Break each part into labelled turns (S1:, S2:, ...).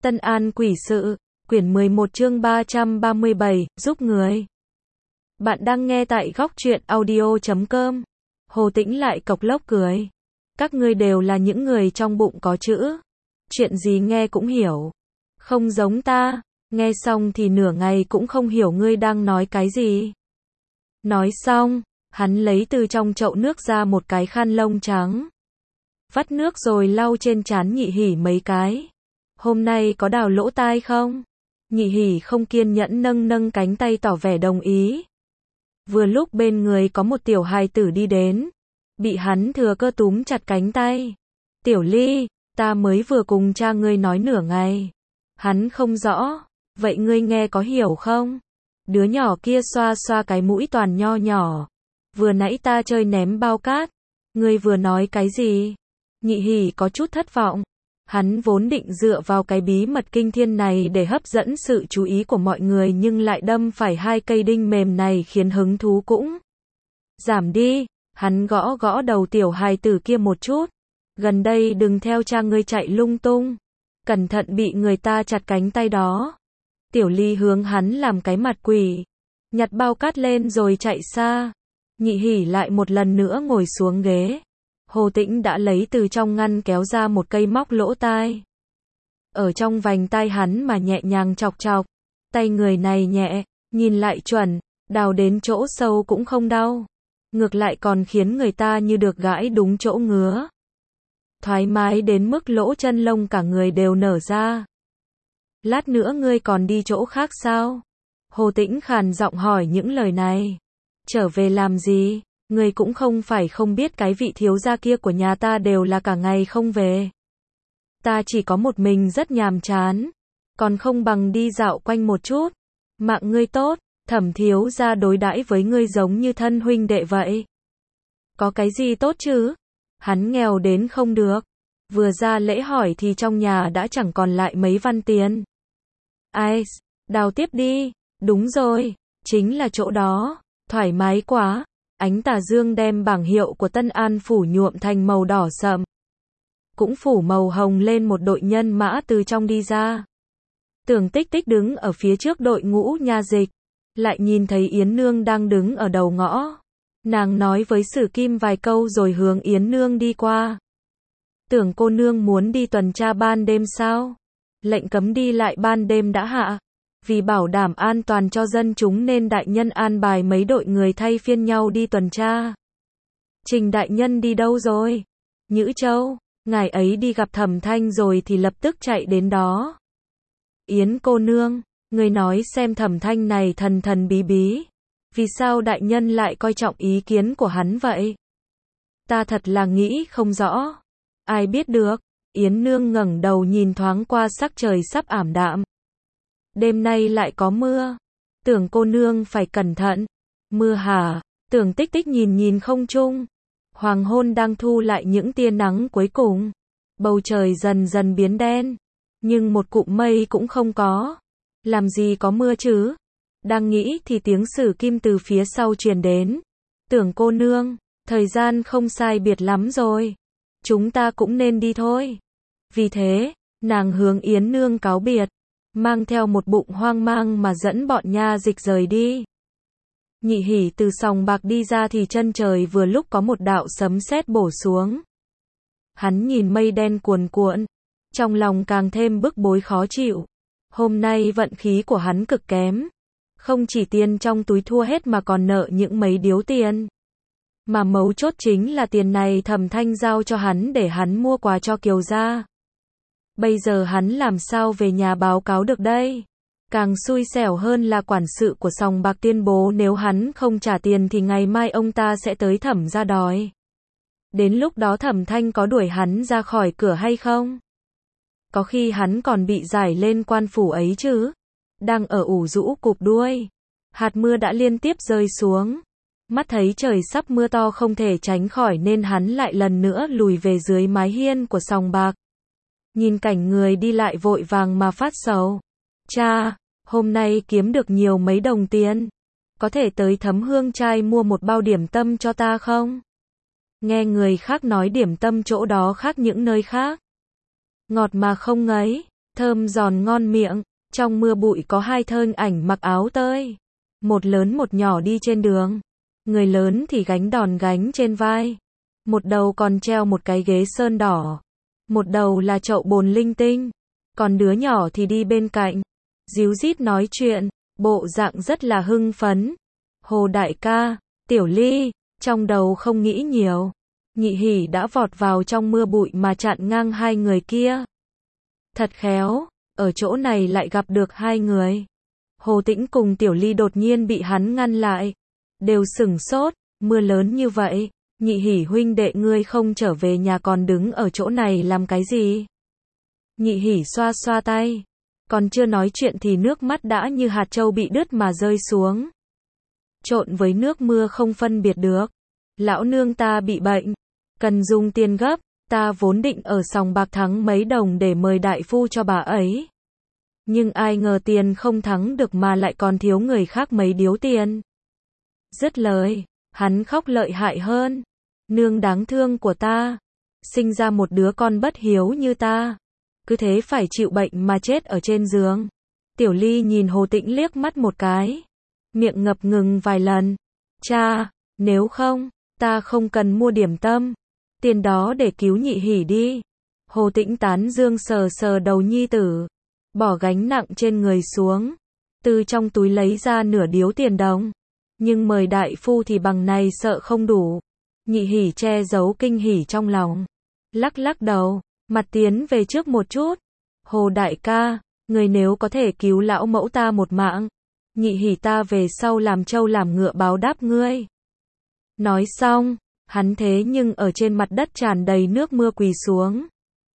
S1: Tân An quỷ sự, quyển 11 chương 337, giúp người. Bạn đang nghe tại góc truyện audio.com. Hồ Tĩnh lại cộc lốc cười. Các ngươi đều là những người trong bụng có chữ. Chuyện gì nghe cũng hiểu. Không giống ta, nghe xong thì nửa ngày cũng không hiểu ngươi đang nói cái gì. Nói xong, hắn lấy từ trong chậu nước ra một cái khăn lông trắng. Vắt nước rồi lau trên trán Nhị Hỉ mấy cái. Hôm nay có đào lỗ tai không? Nhị Hỉ không kiên nhẫn nâng cánh tay tỏ vẻ đồng ý. Vừa lúc bên người có một tiểu hài tử đi đến. Bị hắn thừa cơ túm chặt cánh tay. Tiểu Ly, ta mới vừa cùng cha ngươi nói nửa ngày. Hắn không rõ. Vậy ngươi nghe có hiểu không? Đứa nhỏ kia xoa xoa cái mũi toàn nho nhỏ. Vừa nãy ta chơi ném bao cát. Ngươi vừa nói cái gì? Nhị Hỉ có chút thất vọng. Hắn vốn định dựa vào cái bí mật kinh thiên này để hấp dẫn sự chú ý của mọi người nhưng lại đâm phải hai cây đinh mềm này khiến hứng thú cũng giảm đi. Hắn gõ gõ đầu tiểu hài tử kia một chút. Gần đây đừng theo cha ngươi chạy lung tung. Cẩn thận bị người ta chặt cánh tay đó. Tiểu Ly hướng hắn làm cái mặt quỷ. Nhặt bao cát lên rồi chạy xa. Nhị Hỉ lại một lần nữa ngồi xuống ghế. Hồ Tĩnh đã lấy từ trong ngăn kéo ra một cây móc lỗ tai. Ở trong vành tai hắn mà nhẹ nhàng chọc chọc. Tay người này nhẹ, nhìn lại chuẩn, đào đến chỗ sâu cũng không đau. Ngược lại còn khiến người ta như được gãi đúng chỗ ngứa. Thoải mái đến mức lỗ chân lông cả người đều nở ra. Lát nữa ngươi còn đi chỗ khác sao? Hồ Tĩnh khàn giọng hỏi những lời này. Trở về làm gì? Ngươi cũng không phải không biết cái vị thiếu gia kia của nhà ta đều là cả ngày không về. Ta chỉ có một mình rất nhàm chán. Còn không bằng đi dạo quanh một chút. Mạng ngươi tốt, Thẩm thiếu gia đối đãi với ngươi giống như thân huynh đệ vậy. Có cái gì tốt chứ? Hắn nghèo đến không được. Vừa ra lễ hỏi thì trong nhà đã chẳng còn lại mấy văn tiền. Ai, đào tiếp đi. Đúng rồi, chính là chỗ đó. Thoải mái quá. Ánh tà dương đem bảng hiệu của Tân An phủ nhuộm thành màu đỏ sậm. Cũng phủ màu hồng lên một đội nhân mã từ trong đi ra. Tưởng Tích Tích đứng ở phía trước đội ngũ nha dịch. Lại nhìn thấy Yến Nương đang đứng ở đầu ngõ. Nàng nói với Sử Kim vài câu rồi hướng Yến Nương đi qua. Tưởng cô nương muốn đi tuần tra ban đêm sao? Lệnh cấm đi lại ban đêm đã hạ. Vì bảo đảm an toàn cho dân chúng nên đại nhân an bài mấy đội người thay phiên nhau đi tuần tra. Trình đại nhân đi đâu rồi? Nhữ Châu, ngài ấy đi gặp Thẩm Thanh rồi thì lập tức chạy đến đó. Yến cô nương, người nói xem Thẩm Thanh này thần thần bí bí. Vì sao đại nhân lại coi trọng ý kiến của hắn vậy? Ta thật là nghĩ không rõ. Ai biết được? Yến Nương ngẩng đầu nhìn thoáng qua sắc trời sắp ảm đạm. Đêm nay lại có mưa. Tưởng cô nương phải cẩn thận. Mưa hả? Tưởng Tích Tích nhìn không trung. Hoàng hôn đang thu lại những tia nắng cuối cùng. Bầu trời dần dần biến đen. Nhưng một cụm mây cũng không có. Làm gì có mưa chứ? Đang nghĩ thì tiếng Sử Kim từ phía sau truyền đến. Tưởng cô nương, thời gian không sai biệt lắm rồi. Chúng ta cũng nên đi thôi. Vì thế, nàng hướng Yến Nương cáo biệt. Mang theo một bụng hoang mang mà dẫn bọn nha dịch rời đi. Nhị Hỉ từ sòng bạc đi ra thì chân trời vừa lúc có một đạo sấm sét bổ xuống. Hắn nhìn mây đen cuồn cuộn. Trong lòng càng thêm bức bối khó chịu. Hôm nay vận khí của hắn cực kém. Không chỉ tiền trong túi thua hết mà còn nợ những mấy điếu tiền. Mà mấu chốt chính là tiền này Thẩm Thanh giao cho hắn để hắn mua quà cho Kiều gia. Bây giờ hắn làm sao về nhà báo cáo được đây? Càng xui xẻo hơn là quản sự của sòng bạc tuyên bố nếu hắn không trả tiền thì ngày mai ông ta sẽ tới Thẩm gia đòi. Đến lúc đó Thẩm Thanh có đuổi hắn ra khỏi cửa hay không? Có khi hắn còn bị giải lên quan phủ ấy chứ? Đang ở ủ rũ cụp đuôi. Hạt mưa đã liên tiếp rơi xuống. Mắt thấy trời sắp mưa to không thể tránh khỏi nên hắn lại lần nữa lùi về dưới mái hiên của sòng bạc. Nhìn cảnh người đi lại vội vàng mà phát sầu. Cha, hôm nay kiếm được nhiều mấy đồng tiền. Có thể tới Thấm Hương Trai mua một bao điểm tâm cho ta không? Nghe người khác nói điểm tâm chỗ đó khác những nơi khác. Ngọt mà không ngấy. thơm giòn ngon miệng. Trong mưa bụi có hai thân ảnh mặc áo tơi, một lớn một nhỏ đi trên đường. Người lớn thì gánh đòn gánh trên vai, một đầu còn treo một cái ghế sơn đỏ, một đầu là chậu bồn linh tinh, còn đứa nhỏ thì đi bên cạnh, díu dít nói chuyện, bộ dạng rất là hưng phấn. Hồ đại ca, Tiểu Ly, trong đầu không nghĩ nhiều, Nhị Hỉ đã vọt vào trong mưa bụi mà chặn ngang hai người kia. Thật khéo, ở chỗ này lại gặp được hai người. Hồ Tĩnh cùng Tiểu Ly đột nhiên bị hắn ngăn lại, đều sửng sốt, mưa lớn như vậy, Nhị Hỉ huynh đệ ngươi không trở về nhà còn đứng ở chỗ này làm cái gì? Nhị Hỉ xoa xoa tay, còn chưa nói chuyện thì nước mắt đã như hạt châu bị đứt mà rơi xuống. Trộn với nước mưa không phân biệt được. Lão nương ta bị bệnh, cần dùng tiền gấp, ta vốn định ở sòng bạc thắng mấy đồng để mời đại phu cho bà ấy. Nhưng ai ngờ tiền không thắng được mà lại còn thiếu người khác mấy điếu tiền. Dứt lời, hắn khóc lợi hại hơn. Nương đáng thương của ta, sinh ra một đứa con bất hiếu như ta, cứ thế phải chịu bệnh mà chết ở trên giường. Tiểu Ly nhìn Hồ Tĩnh liếc mắt một cái, miệng ngập ngừng vài lần. Cha, nếu không, ta không cần mua điểm tâm, tiền đó để cứu Nhị Hỉ đi. Hồ Tĩnh tán dương sờ sờ đầu nhi tử, bỏ gánh nặng trên người xuống, từ trong túi lấy ra nửa điếu tiền đồng. Nhưng mời đại phu thì bằng này sợ không đủ. Nhị Hỉ che giấu kinh hỉ trong lòng, lắc lắc đầu, mặt tiến về trước một chút. Hồ đại ca, người nếu có thể cứu lão mẫu ta một mạng, Nhị Hỉ ta về sau làm trâu làm ngựa báo đáp ngươi. Nói xong, hắn thế nhưng ở trên mặt đất tràn đầy nước mưa quỳ xuống,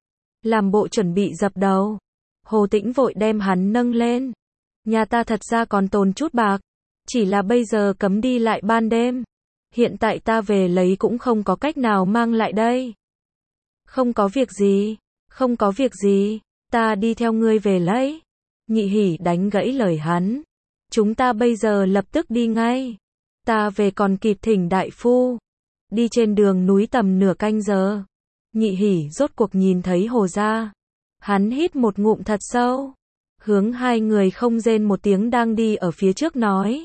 S1: làm bộ chuẩn bị dập đầu. Hồ Tĩnh vội đem hắn nâng lên. Nhà ta thật ra còn tồn chút bạc, chỉ là bây giờ cấm đi lại ban đêm. Hiện tại ta về lấy cũng không có cách nào mang lại đây. Không có việc gì, không có việc gì, ta đi theo ngươi về lấy. Nhị Hỉ đánh gãy lời hắn. Chúng ta bây giờ lập tức đi ngay. Ta về còn kịp thỉnh đại phu. Đi trên đường núi tầm nửa canh giờ. Nhị Hỉ rốt cuộc nhìn thấy Hồ gia. Hắn hít một ngụm thật sâu, hướng hai người không rên một tiếng đang đi ở phía trước nói.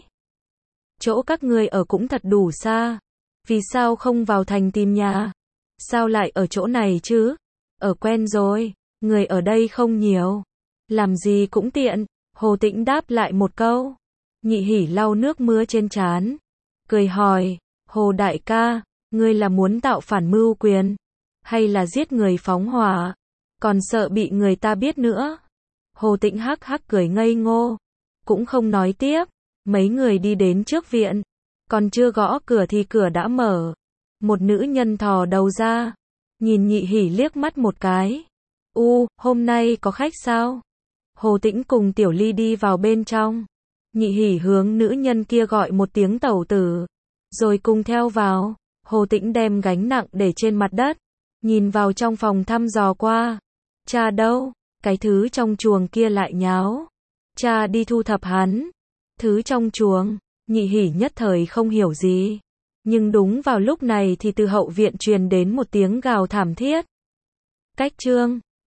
S1: Chỗ các ngươi ở cũng thật đủ xa, vì sao không vào thành tìm nhà? Sao lại ở chỗ này chứ? Ở quen rồi, người ở đây không nhiều, làm gì cũng tiện. Hồ Tĩnh đáp lại một câu. Nhị Hỉ lau nước mưa trên trán, cười hỏi, Hồ đại ca, ngươi là muốn tạo phản mưu quyền, hay là giết người phóng hỏa, còn sợ bị người ta biết nữa? Hồ Tĩnh hắc hắc cười ngây ngô, cũng không nói tiếp. Mấy người đi đến trước viện, còn chưa gõ cửa thì cửa đã mở. Một nữ nhân thò đầu ra, nhìn Nhị Hỉ liếc mắt một cái. Hôm nay có khách sao? Hồ Tĩnh cùng Tiểu Ly đi vào bên trong. Nhị Hỉ hướng nữ nhân kia gọi một tiếng tẩu tử, rồi cùng theo vào. Hồ Tĩnh đem gánh nặng để trên mặt đất, nhìn vào trong phòng thăm dò qua. Cha đâu? Cái thứ trong chuồng kia lại nháo. Cha đi thu thập hắn. Thứ trong chuồng, Nhị Hỉ nhất thời không hiểu gì. Nhưng đúng vào lúc này thì từ hậu viện truyền đến một tiếng gào thảm thiết. Cách chương